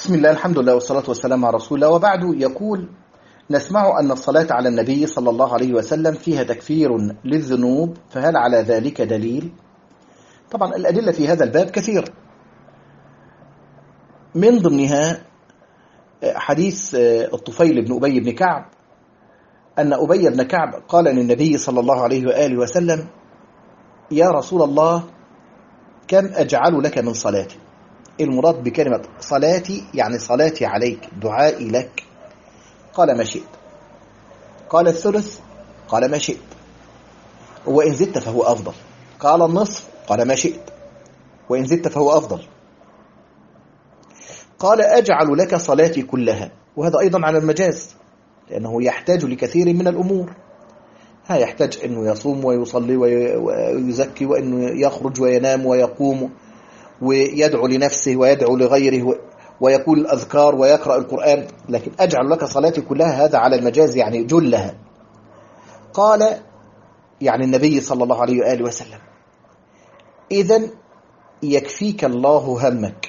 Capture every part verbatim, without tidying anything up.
بسم الله، الحمد لله والصلاة والسلام على رسول الله، وبعد. يقول: نسمع أن الصلاة على النبي صلى الله عليه وسلم فيها تكفير للذنوب، فهل على ذلك دليل؟ طبعا الأدلة في هذا الباب كثيرة، من ضمنها حديث الطفيل بن أبي بن كعب أن أبي بن كعب قال للنبي صلى الله عليه وآله وسلم: يا رسول الله، كم أجعل لك من صلاتي؟ المراد بكلمة صلاتي يعني صلاتي عليك، دعائي لك. قال: ما شئت. قال: الثلث. قال: ما شئت. وإن زدت فهو أفضل. قال: النصف. قال: ما شئت. وإن زدت فهو أفضل. قال: أجعل لك صلاتي كلها. وهذا أيضا على المجاز، لأنه يحتاج لكثير من الأمور. ها يحتاج أنه يصوم ويصلي ويزكي، وأنه يخرج وينام ويقوم ويدعو لنفسه ويدعو لغيره ويقول الأذكار ويقرأ القرآن. لكن أجعل لك صلاتي كلها، هذا على المجاز يعني جلها. قال يعني النبي صلى الله عليه وآله وسلم: إذن يكفيك الله همك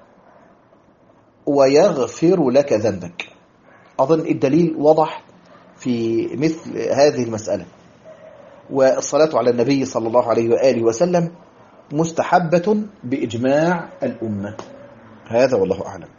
ويغفر لك ذنبك. أظن الدليل وضح في مثل هذه المسألة. والصلاة على النبي صلى الله عليه وآله وسلم مستحبة بإجماع الأمة. هذا والله أعلم.